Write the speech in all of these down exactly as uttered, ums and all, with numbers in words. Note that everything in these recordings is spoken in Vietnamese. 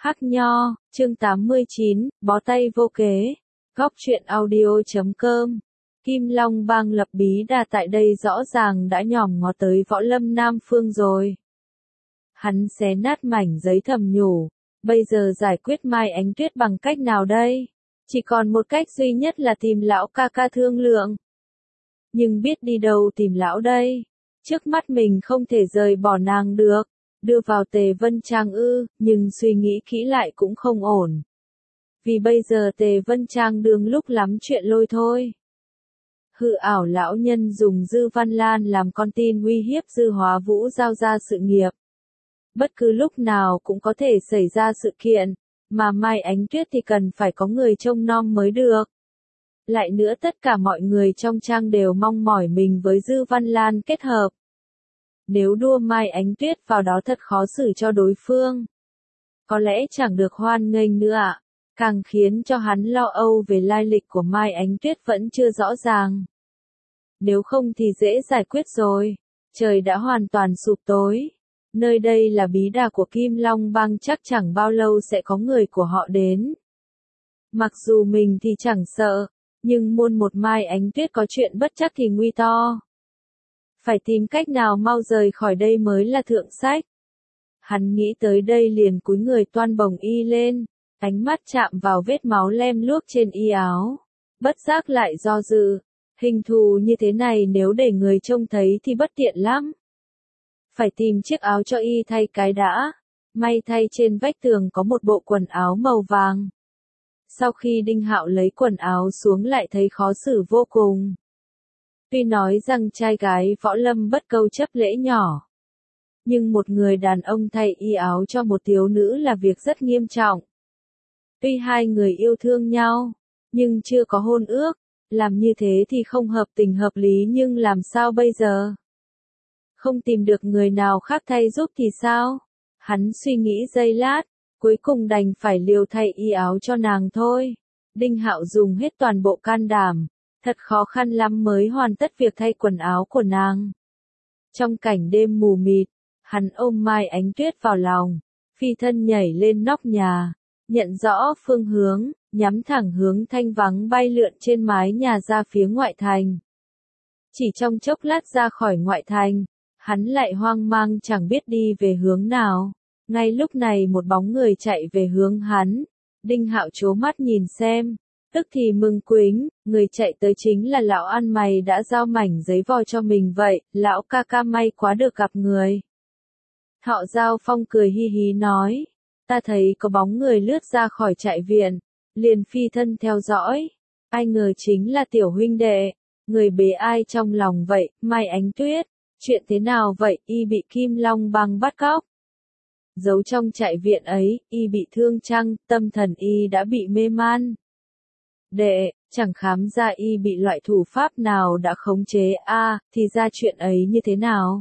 Hắc Nho, chương tám mươi chín, bó tay vô kế. Góc truyện audio chấm com. Kim Long Bang lập bí đà tại đây rõ ràng đã nhòm ngó tới võ lâm Nam Phương rồi. Hắn xé nát mảnh giấy thầm nhủ, bây giờ giải quyết Mai Ánh Tuyết bằng cách nào đây? Chỉ còn một cách duy nhất là tìm lão ca ca thương lượng. Nhưng biết đi đâu tìm lão đây? Trước mắt mình không thể rời bỏ nàng được. Đưa vào Tề Vân Trang ư, nhưng suy nghĩ kỹ lại cũng không ổn. Vì bây giờ Tề Vân Trang đương lúc lắm chuyện lôi thôi. Hư ảo lão nhân dùng Dư Văn Lan làm con tin uy hiếp Dư Hóa Vũ giao ra sự nghiệp. Bất cứ lúc nào cũng có thể xảy ra sự kiện, mà Mai Ánh Tuyết thì cần phải có người trông nom mới được. Lại nữa tất cả mọi người trong trang đều mong mỏi mình với Dư Văn Lan kết hợp. Nếu đua Mai Ánh Tuyết vào đó thật khó xử cho đối phương. Có lẽ chẳng được hoan nghênh nữa ạ. Càng khiến cho hắn lo âu về lai lịch của Mai Ánh Tuyết vẫn chưa rõ ràng. Nếu không thì dễ giải quyết rồi. Trời đã hoàn toàn sụp tối. Nơi đây là bí đà của Kim Long Bang, chắc chẳng bao lâu sẽ có người của họ đến. Mặc dù mình thì chẳng sợ, nhưng muôn một Mai Ánh Tuyết có chuyện bất chắc thì nguy to. Phải tìm cách nào mau rời khỏi đây mới là thượng sách. Hắn nghĩ tới đây liền cúi người toan bồng y lên, ánh mắt chạm vào vết máu lem luốc trên y áo. Bất giác lại do dự, hình thù như thế này nếu để người trông thấy thì bất tiện lắm. Phải tìm chiếc áo cho y thay cái đã. May thay trên vách tường có một bộ quần áo màu vàng. Sau khi Đinh Hạo lấy quần áo xuống lại thấy khó xử vô cùng. Tuy nói rằng trai gái võ lâm bất câu chấp lễ nhỏ, nhưng một người đàn ông thay y áo cho một thiếu nữ là việc rất nghiêm trọng. Tuy hai người yêu thương nhau, nhưng chưa có hôn ước, làm như thế thì không hợp tình hợp lý, nhưng làm sao bây giờ? Không tìm được người nào khác thay giúp thì sao? Hắn suy nghĩ giây lát, cuối cùng đành phải liều thay y áo cho nàng thôi. Đinh Hạo dùng hết toàn bộ can đảm. Thật khó khăn lắm mới hoàn tất việc thay quần áo của nàng. Trong cảnh đêm mù mịt, hắn ôm Mai Ánh Tuyết vào lòng, phi thân nhảy lên nóc nhà, nhận rõ phương hướng, nhắm thẳng hướng thanh vắng bay lượn trên mái nhà ra phía ngoại thành. Chỉ trong chốc lát ra khỏi ngoại thành, hắn lại hoang mang chẳng biết đi về hướng nào. Ngay lúc này một bóng người chạy về hướng hắn. Đinh Hạo trố mắt nhìn xem. Tức thì mừng quính, người chạy tới chính là lão ăn mày đã giao mảnh giấy vò cho mình vậy, lão ca ca may quá được gặp người. Thọ Giao Phong cười hi hí nói, ta thấy có bóng người lướt ra khỏi trại viện, liền phi thân theo dõi, ai ngờ chính là tiểu huynh đệ, người bế ai trong lòng vậy, Mai Ánh Tuyết, chuyện thế nào vậy, y bị Kim Long Bang bắt cóc. Giấu trong trại viện ấy, y bị thương chăng, tâm thần y đã bị mê man. Đệ, chẳng khám ra y bị loại thủ pháp nào đã khống chế a, à, thì ra chuyện ấy như thế nào?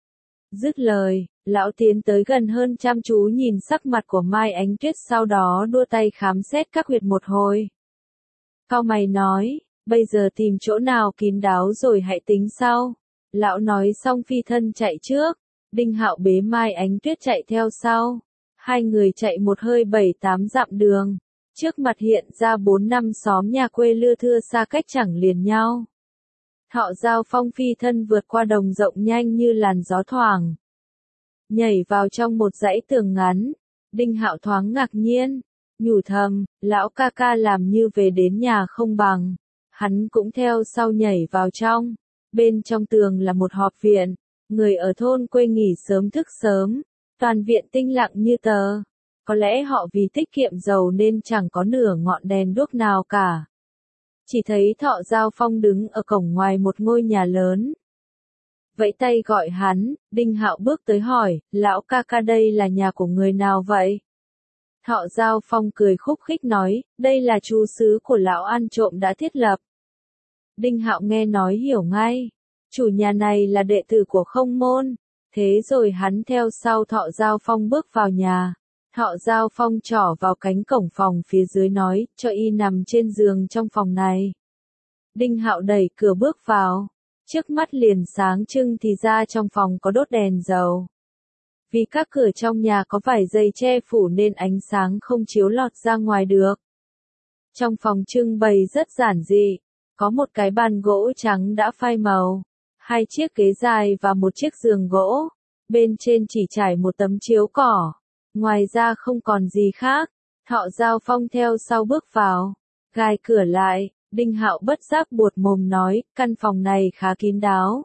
Dứt lời, lão tiến tới gần hơn chăm chú nhìn sắc mặt của Mai Ánh Tuyết, sau đó đua tay khám xét các huyệt một hồi. Cau mày nói, bây giờ tìm chỗ nào kín đáo rồi hãy tính sau. Lão nói xong phi thân chạy trước, Đinh Hạo bế Mai Ánh Tuyết chạy theo sau. Hai người chạy một hơi bảy tám dặm đường. Trước mặt hiện ra bốn năm xóm nhà quê lưa thưa xa cách chẳng liền nhau. Thọ Giao Phong phi thân vượt qua đồng rộng nhanh như làn gió thoảng. Nhảy vào trong một dãy tường ngắn. Đinh Hạo thoáng ngạc nhiên, nhủ thầm, lão ca ca làm như về đến nhà không bằng. Hắn cũng theo sau nhảy vào trong. Bên trong tường là một họp viện. Người ở thôn quê nghỉ sớm thức sớm. Toàn viện tinh lặng như tờ. Có lẽ họ vì tiết kiệm dầu nên chẳng có nửa ngọn đèn đuốc nào cả. Chỉ thấy Thọ Giao Phong đứng ở cổng ngoài một ngôi nhà lớn. Vẫy tay gọi hắn, Đinh Hạo bước tới hỏi, lão ca ca đây là nhà của người nào vậy? Thọ Giao Phong cười khúc khích nói, đây là trú xứ của lão ăn trộm đã thiết lập. Đinh Hạo nghe nói hiểu ngay, chủ nhà này là đệ tử của Không Môn. Thế rồi hắn theo sau Thọ Giao Phong bước vào nhà. Thọ Giao Phong trỏ vào cánh cổng phòng phía dưới nói, cho y nằm trên giường trong phòng này. Đinh Hạo đẩy cửa bước vào. Trước mắt liền sáng trưng thì ra trong phòng có đốt đèn dầu. Vì các cửa trong nhà có vải dày che phủ nên ánh sáng không chiếu lọt ra ngoài được. Trong phòng trưng bày rất giản dị, có một cái bàn gỗ trắng đã phai màu, hai chiếc ghế dài và một chiếc giường gỗ, bên trên chỉ trải một tấm chiếu cỏ, ngoài ra không còn gì khác. Thọ Giao Phong theo sau bước vào, gài cửa lại, Đinh Hạo bất giác buột mồm nói, căn phòng này khá kín đáo.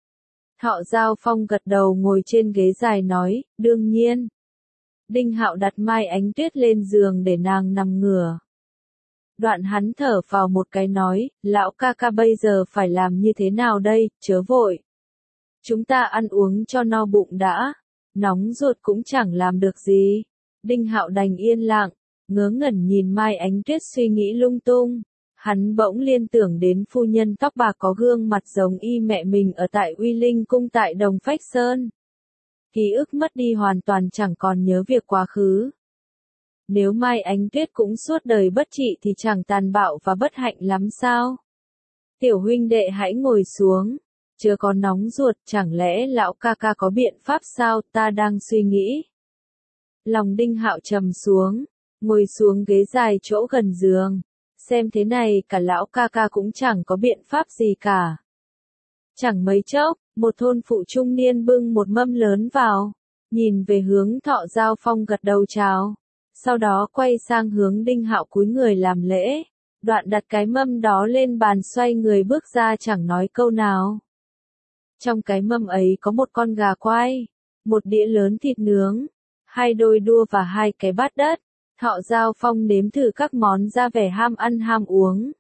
Thọ Giao Phong gật đầu ngồi trên ghế dài nói, đương nhiên. Đinh Hạo đặt Mai Ánh Tuyết lên giường để nàng nằm ngửa. Đoạn hắn thở vào một cái nói, lão ca ca bây giờ phải làm như thế nào đây, chớ vội. Chúng ta ăn uống cho no bụng đã, nóng ruột cũng chẳng làm được gì. Đinh Hạo đành yên lặng, ngớ ngẩn nhìn Mai Ánh Tuyết suy nghĩ lung tung. Hắn bỗng liên tưởng đến phu nhân tóc bạc có gương mặt giống y mẹ mình ở tại Uy Linh cung tại Đồng Phách Sơn. Ký ức mất đi hoàn toàn chẳng còn nhớ việc quá khứ. Nếu Mai Ánh Tuyết cũng suốt đời bất trị thì chẳng tàn bạo và bất hạnh lắm sao? Tiểu huynh đệ hãy ngồi xuống, chưa có nóng ruột, chẳng lẽ lão ca ca có biện pháp sao, ta đang suy nghĩ. Lòng Đinh Hạo trầm xuống, ngồi xuống ghế dài chỗ gần giường, xem thế này cả lão ca ca cũng chẳng có biện pháp gì cả. Chẳng mấy chốc, một thôn phụ trung niên bưng một mâm lớn vào, nhìn về hướng Thọ Giao Phong gật đầu chào. Sau đó quay sang hướng Đinh Hạo cúi người làm lễ, đoạn đặt cái mâm đó lên bàn xoay người bước ra chẳng nói câu nào. Trong cái mâm ấy có một con gà quay, một đĩa lớn thịt nướng, hai đôi đua và hai cái bát đất. Thọ Giao Phong nếm thử các món ra vẻ ham ăn ham uống.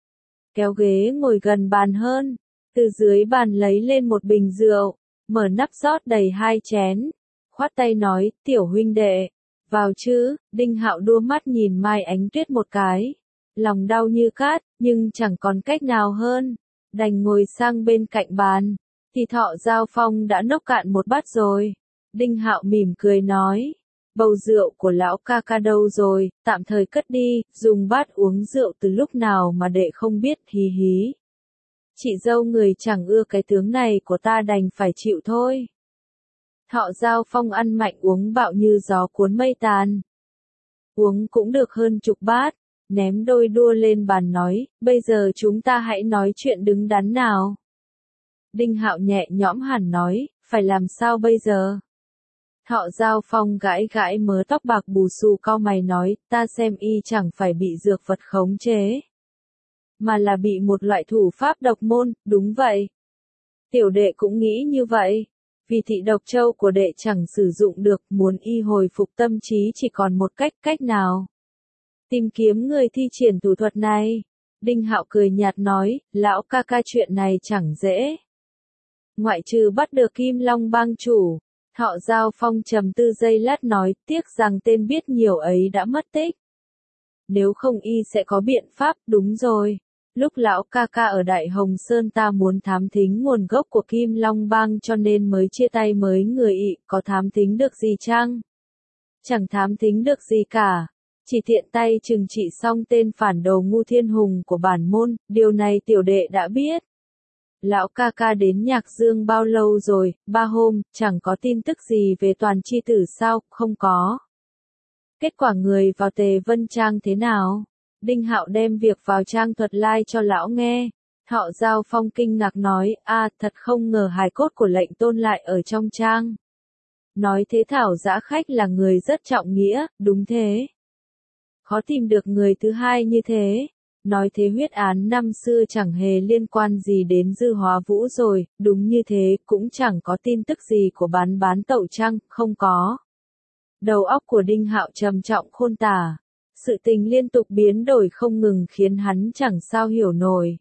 Kéo ghế ngồi gần bàn hơn, từ dưới bàn lấy lên một bình rượu, mở nắp rót đầy hai chén, khoát tay nói, tiểu huynh đệ. Vào chứ, Đinh Hạo đua mắt nhìn Mai Ánh Tuyết một cái. Lòng đau như cát, nhưng chẳng còn cách nào hơn. Đành ngồi sang bên cạnh bàn. Thì Thọ Giao Phong đã nốc cạn một bát rồi. Đinh Hạo mỉm cười nói. Bầu rượu của lão ca ca đâu rồi, tạm thời cất đi, dùng bát uống rượu từ lúc nào mà đệ không biết, hí hí. Chị dâu người chẳng ưa cái tướng này của ta đành phải chịu thôi. Thọ Giao Phong ăn mạnh uống bạo như gió cuốn mây tàn. Uống cũng được hơn chục bát, ném đôi đua lên bàn nói, bây giờ chúng ta hãy nói chuyện đứng đắn nào. Đinh Hạo nhẹ nhõm hẳn nói, phải làm sao bây giờ? Thọ Giao Phong gãi gãi mớ tóc bạc bù xù cau mày nói, ta xem y chẳng phải bị dược vật khống chế, mà là bị một loại thủ pháp độc môn, đúng vậy. Tiểu đệ cũng nghĩ như vậy. Vì thị độc châu của đệ chẳng sử dụng được, muốn y hồi phục tâm trí chỉ còn một cách, cách nào? Tìm kiếm người thi triển thủ thuật này. Đinh Hạo cười nhạt nói, lão ca ca chuyện này chẳng dễ. Ngoại trừ bắt được Kim Long bang chủ. Thọ Giao Phong trầm tư giây lát nói, tiếc rằng tên biết nhiều ấy đã mất tích. Nếu không y sẽ có biện pháp, đúng rồi. Lúc lão ca ca ở Đại Hồng Sơn ta muốn thám thính nguồn gốc của Kim Long bang cho nên mới chia tay mới người ị, có thám thính được gì chăng? Chẳng thám thính được gì cả. Chỉ tiện tay trừng trị xong tên phản đồ Ngu Thiên Hùng của bản môn, điều này tiểu đệ đã biết. Lão ca ca đến Nhạc Dương bao lâu rồi, ba hôm, chẳng có tin tức gì về Toàn Chi Tử sao, không có. Kết quả người vào Tề Vân Trang thế nào? Đinh Hạo đem việc vào trang thuật lai cho lão nghe. Thọ Giao Phong kinh ngạc nói, a thật không ngờ hài cốt của lệnh tôn lại ở trong trang. Nói thế Thảo Dã Khách là người rất trọng nghĩa, đúng thế. Khó tìm được người thứ hai như thế. Nói thế huyết án năm xưa chẳng hề liên quan gì đến Dư Hóa Vũ rồi, đúng như thế, cũng chẳng có tin tức gì của bán bán tẩu trăng, không có. Đầu óc của Đinh Hạo trầm trọng khôn tả. Sự tình liên tục biến đổi không ngừng khiến hắn chẳng sao hiểu nổi.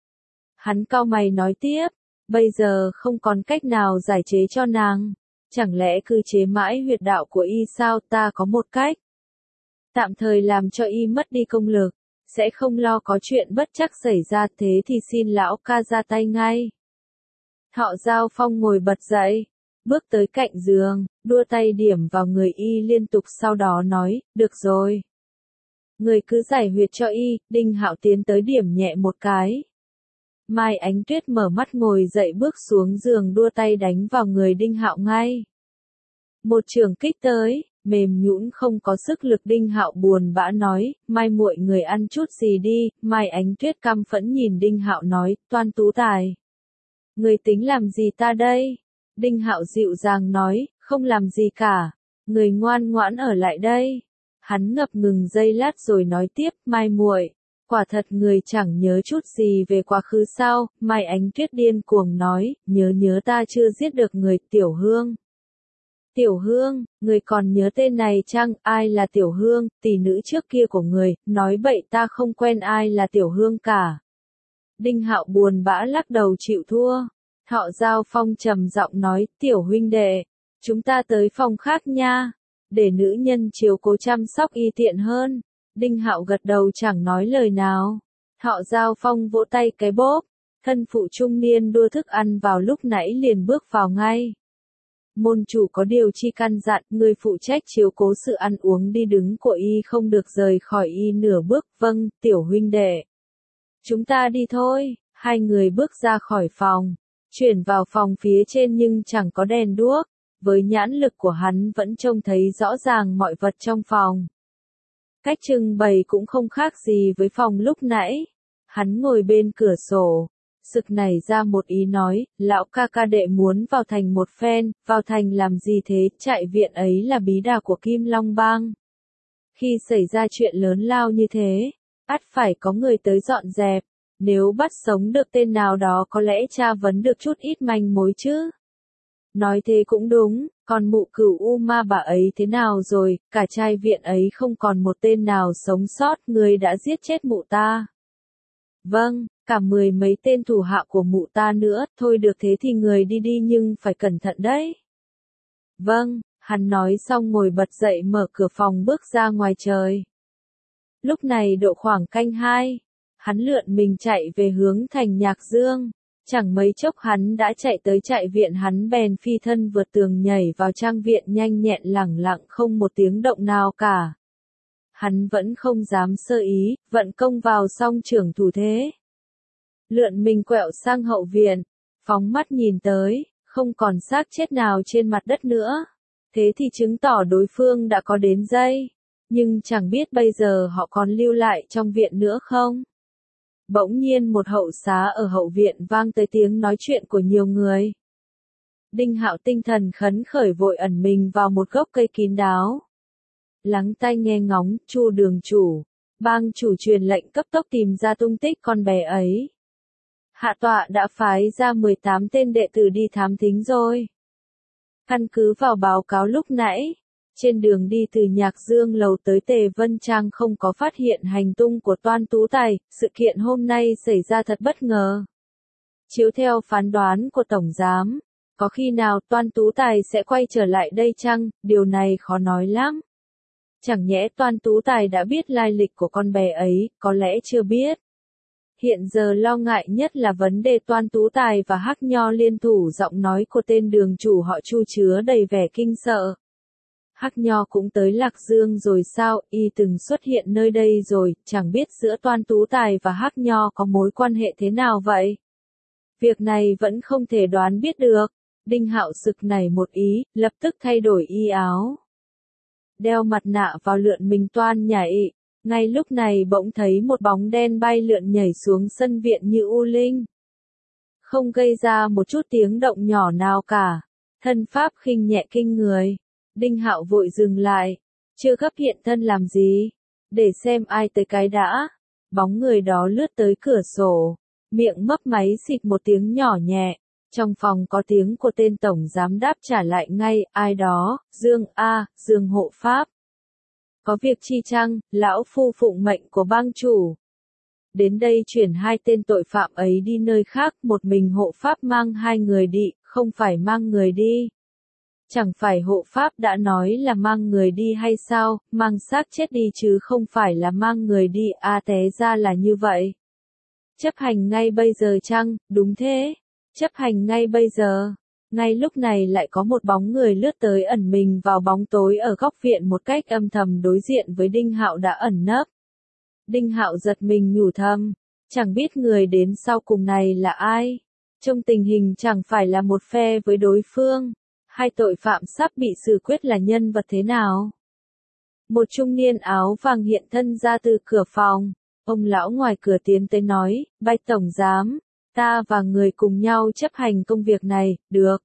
Hắn cau mày nói tiếp, bây giờ không còn cách nào giải chế cho nàng. Chẳng lẽ cứ chế mãi huyệt đạo của y sao, ta có một cách. Tạm thời làm cho y mất đi công lực, sẽ không lo có chuyện bất trắc xảy ra, thế thì xin lão ca ra tay ngay. Thọ Giao Phong ngồi bật dậy, bước tới cạnh giường, đua tay điểm vào người y liên tục sau đó nói, được rồi. Người cứ giải huyệt cho y, Đinh Hạo tiến tới điểm nhẹ một cái. Mai Ánh Tuyết mở mắt ngồi dậy bước xuống giường đua tay đánh vào người Đinh Hạo ngay. Một trường kích tới, mềm nhũn không có sức lực. Đinh Hạo buồn bã nói, Mai muội người ăn chút gì đi. Mai Ánh Tuyết căm phẫn nhìn Đinh Hạo nói, Toan Tú Tài, người tính làm gì ta đây? Đinh Hạo dịu dàng nói, không làm gì cả, người ngoan ngoãn ở lại đây. Hắn ngập ngừng giây lát rồi nói tiếp, Mai muội, quả thật người chẳng nhớ chút gì về quá khứ sao? Mai Ánh Tuyết điên cuồng nói, nhớ nhớ ta chưa giết được người. Tiểu Hương. Tiểu Hương, người còn nhớ tên này chăng? Ai là Tiểu Hương? Tỷ nữ trước kia của người, nói bậy, ta không quen ai là Tiểu Hương cả. Đinh Hạo buồn bã lắc đầu chịu thua. Thọ Giao Phong trầm giọng nói, Tiểu huynh đệ, chúng ta tới phòng khác nha, để nữ nhân chiếu cố chăm sóc y tiện hơn. Đinh Hạo gật đầu chẳng nói lời nào. Thọ Giao Phong vỗ tay cái bốp, thân phụ trung niên đua thức ăn vào lúc nãy liền bước vào ngay. Môn chủ có điều chi căn dặn, người phụ trách chiếu cố sự ăn uống đi đứng của y không được rời khỏi y nửa bước. Vâng, Tiểu huynh đệ. Chúng ta đi thôi. Hai người bước ra khỏi phòng, chuyển vào phòng phía trên nhưng chẳng có đèn đuốc. Với nhãn lực của hắn vẫn trông thấy rõ ràng mọi vật trong phòng. Cách trưng bày cũng không khác gì với phòng lúc nãy. Hắn ngồi bên cửa sổ, sực nảy ra một ý nói, lão ca ca đệ muốn vào thành một phen. Vào thành làm gì thế? Trại viện ấy là bí đà của Kim Long Bang. Khi xảy ra chuyện lớn lao như thế, ắt phải có người tới dọn dẹp. Nếu bắt sống được tên nào đó có lẽ tra vấn được chút ít manh mối chứ. Nói thế cũng đúng, còn mụ Cửu U Ma bà ấy thế nào rồi? Cả trai viện ấy không còn một tên nào sống sót. Người đã giết chết mụ ta. Vâng, cả mười mấy tên thủ hạ của mụ ta nữa. Thôi được thế thì người đi đi nhưng phải cẩn thận đấy. Vâng, hắn nói xong ngồi bật dậy mở cửa phòng bước ra ngoài trời. Lúc này độ khoảng canh hai, hắn lượn mình chạy về hướng thành Nhạc Dương. Chẳng mấy chốc hắn đã chạy tới trại viện. Hắn bèn phi thân vượt tường nhảy vào trang viện, nhanh nhẹn lẳng lặng không một tiếng động nào cả. Hắn vẫn không dám sơ ý, vận công vào song trưởng thủ thế. Lượn mình quẹo sang hậu viện, phóng mắt nhìn tới, không còn xác chết nào trên mặt đất nữa. Thế thì chứng tỏ đối phương đã có đến dây, nhưng chẳng biết bây giờ họ còn lưu lại trong viện nữa không? Bỗng nhiên một hậu xá ở hậu viện vang tới tiếng nói chuyện của nhiều người. Đinh Hạo tinh thần khấn khởi vội ẩn mình vào một gốc cây kín đáo. Lắng tai nghe ngóng. Chu đường chủ, bang chủ truyền lệnh cấp tốc tìm ra tung tích con bé ấy. Hạ tọa đã phái ra mười tám tên đệ tử đi thám thính rồi. Căn cứ vào báo cáo lúc nãy, trên đường đi từ Nhạc Dương lầu tới Tề Vân Trang không có phát hiện hành tung của Toan Tú Tài. Sự kiện hôm nay xảy ra thật bất ngờ. Chiếu theo phán đoán của Tổng Giám, có khi nào Toan Tú Tài sẽ quay trở lại đây chăng? Điều này khó nói lắm. Chẳng nhẽ Toan Tú Tài đã biết lai lịch của con bé ấy? Có lẽ chưa biết. Hiện giờ lo ngại nhất là vấn đề Toan Tú Tài và Hắc Nho liên thủ. Giọng nói của tên đường chủ họ Chu chứa đầy vẻ kinh sợ. Hắc Nho cũng tới Lạc Dương rồi sao? Y từng xuất hiện nơi đây rồi, chẳng biết giữa Toan Tú Tài và Hắc Nho có mối quan hệ thế nào vậy? Việc này vẫn không thể đoán biết được. Đinh Hạo sực nảy một ý, lập tức thay đổi y áo. Đeo mặt nạ vào lượn mình toan nhảy. Ngay lúc này bỗng thấy một bóng đen bay lượn nhảy xuống sân viện như u linh. Không gây ra một chút tiếng động nhỏ nào cả. Thân pháp khinh nhẹ kinh người. Đinh Hạo vội dừng lại. Chưa gấp hiện thân làm gì? Để xem ai tới cái đã. Bóng người đó lướt tới cửa sổ. Miệng mấp máy xịt một tiếng nhỏ nhẹ. Trong phòng có tiếng của tên tổng giám đáp trả lại ngay. Ai đó? Dương A, Dương hộ pháp. Có việc chi chăng? Lão phu phụng mệnh của bang chủ. Đến đây chuyển hai tên tội phạm ấy đi nơi khác. Một mình hộ pháp mang hai người đi, không phải mang người đi. Chẳng phải hộ pháp đã nói là mang người đi hay sao? Mang xác chết đi chứ không phải là mang người đi. À té ra là như vậy. Chấp hành ngay bây giờ chăng? Đúng thế. Chấp hành ngay bây giờ. Ngay lúc này lại có một bóng người lướt tới ẩn mình vào bóng tối ở góc viện một cách âm thầm đối diện với Đinh Hạo đã ẩn nấp. Đinh Hạo giật mình nhủ thầm, chẳng biết người đến sau cùng này là ai. Trong tình hình chẳng phải là một phe với đối phương. hai tội phạm sắp bị xử quyết là nhân vật thế nào? Một trung niên áo vàng hiện thân ra từ cửa phòng. Ông lão ngoài cửa tiến tới nói, bạch tổng giám, ta và người cùng nhau chấp hành công việc này, được.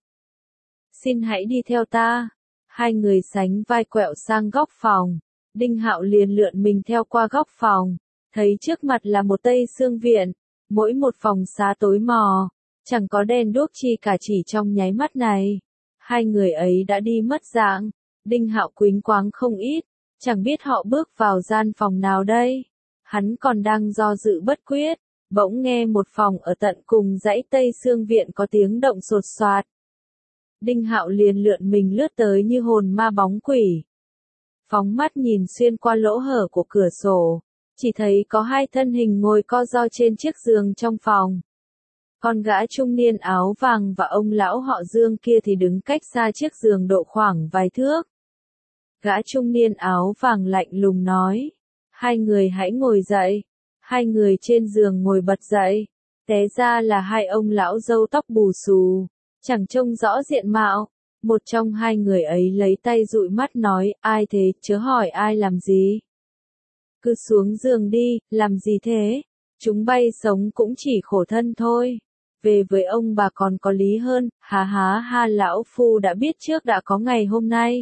Xin hãy đi theo ta. Hai người sánh vai quẹo sang góc phòng. Đinh Hạo liền lượn mình theo qua góc phòng. Thấy trước mặt là một Tây Xương viện. Mỗi một phòng xá tối mò. Chẳng có đèn đuốc chi cả, chỉ trong nháy mắt này. Hai người ấy đã đi mất dạng. Đinh Hạo quýnh quáng không ít. Chẳng biết họ bước vào gian phòng nào đây. Hắn còn đang do dự bất quyết. Bỗng nghe một phòng ở tận cùng dãy Tây Xương viện có tiếng động sột soạt. Đinh Hạo liền lượn mình lướt tới như hồn ma bóng quỷ. Phóng mắt nhìn xuyên qua lỗ hở của cửa sổ. Chỉ thấy có hai thân hình ngồi co ro trên chiếc giường trong phòng. Con gã trung niên áo vàng và ông lão họ Dương kia thì đứng cách xa chiếc giường độ khoảng vài thước. Gã trung niên áo vàng lạnh lùng nói. Hai người hãy ngồi dậy. Hai người trên giường ngồi bật dậy. Té ra là hai ông lão râu tóc bù xù. Chẳng trông rõ diện mạo. Một trong hai người ấy lấy tay dụi mắt nói, ai thế, chớ hỏi ai làm gì. Cứ xuống giường đi, làm gì thế? Chúng bay sống cũng chỉ khổ thân thôi. Về với ông bà còn có lý hơn, há há ha, lão phu đã biết trước đã có ngày hôm nay.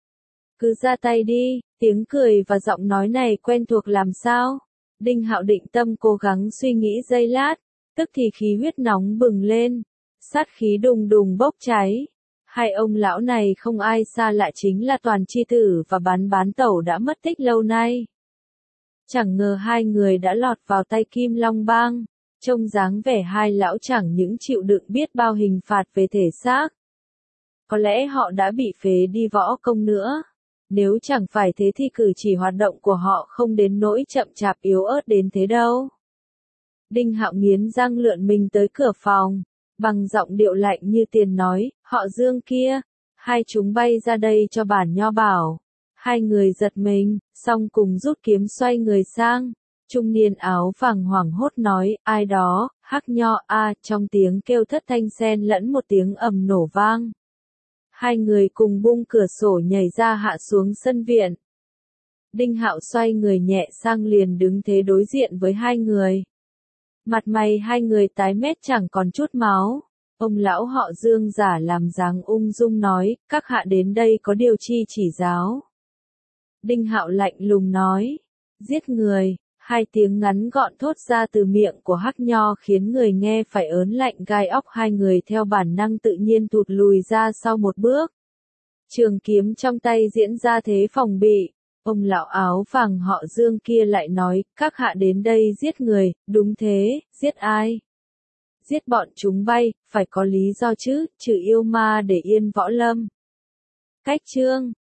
Cứ ra tay đi, tiếng cười và giọng nói này quen thuộc làm sao? Đinh Hạo định tâm cố gắng suy nghĩ giây lát, tức thì khí huyết nóng bừng lên, sát khí đùng đùng bốc cháy. Hai ông lão này không ai xa lạ chính là Toàn Chi Tử và Bán Bán Tẩu đã mất tích lâu nay. Chẳng ngờ hai người đã lọt vào tay Kim Long Bang, trông dáng vẻ hai lão chẳng những chịu đựng biết bao hình phạt về thể xác. Có lẽ họ đã bị phế đi võ công nữa. Nếu chẳng phải thế thì cử chỉ hoạt động của họ không đến nỗi chậm chạp yếu ớt đến thế đâu. Đinh Hạo nghiến răng lượn mình tới cửa phòng, bằng giọng điệu lạnh như tiền nói, họ Dương kia, hai chúng bay ra đây cho bản nho bảo. Hai người giật mình, xong cùng rút kiếm xoay người sang. Trung niên áo vàng hoảng hốt nói, ai đó, Hắc Nho a, trong tiếng kêu thất thanh xen lẫn một tiếng ầm nổ vang. Hai người cùng bung cửa sổ nhảy ra hạ xuống sân viện. Đinh Hạo xoay người nhẹ sang liền đứng thế đối diện với hai người. Mặt mày hai người tái mét chẳng còn chút máu. Ông lão họ Dương giả làm dáng ung dung nói, các hạ đến đây có điều chi chỉ giáo. Đinh Hạo lạnh lùng nói, giết người. Hai tiếng ngắn gọn thốt ra từ miệng của Hắc Nho khiến người nghe phải ớn lạnh gai óc. Hai người theo bản năng tự nhiên thụt lùi ra sau một bước. Trường kiếm trong tay diễn ra thế phòng bị. Ông lão áo vàng họ Dương kia lại nói, các hạ đến đây giết người, đúng thế, giết ai? Giết bọn chúng bay, phải có lý do chứ, trừ yêu ma để yên võ lâm. Cách chương